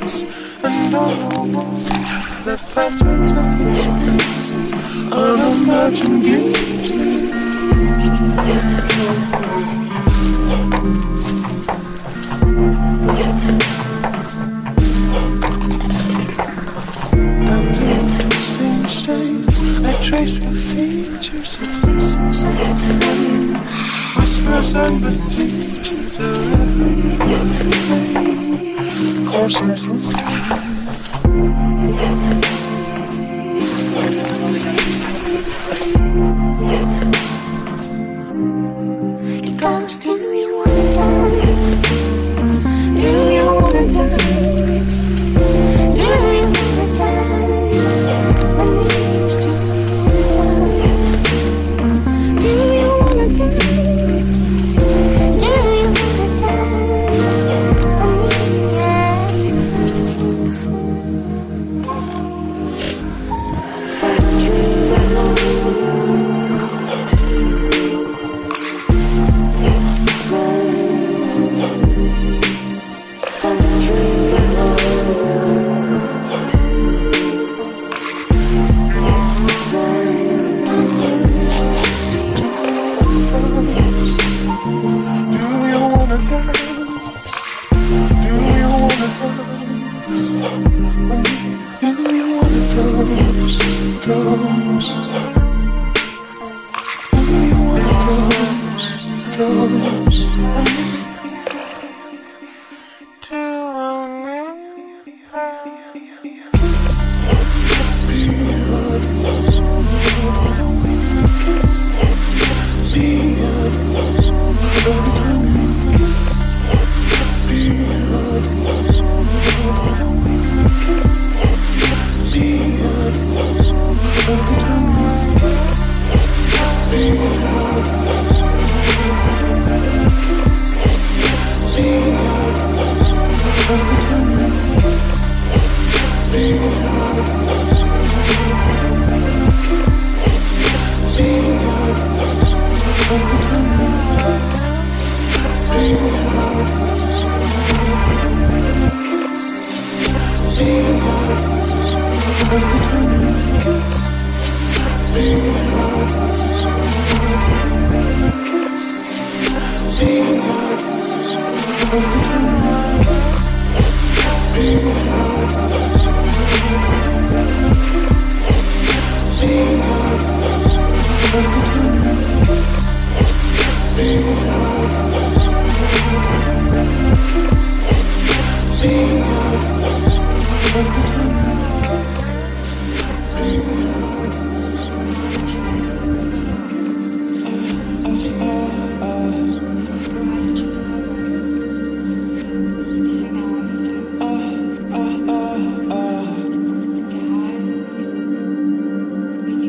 lights and on the walls, the patterns of the crazy, unimagined beauty. Under twisting stains, I trace the features of faces of a flame. Whispers and besiegers are everything coursing through. It goes, do you wanna dance? Do you wanna dance? Do you wanna dance? When we used to dance. Do you wanna dance? Do you wanna dance? When we dance. Be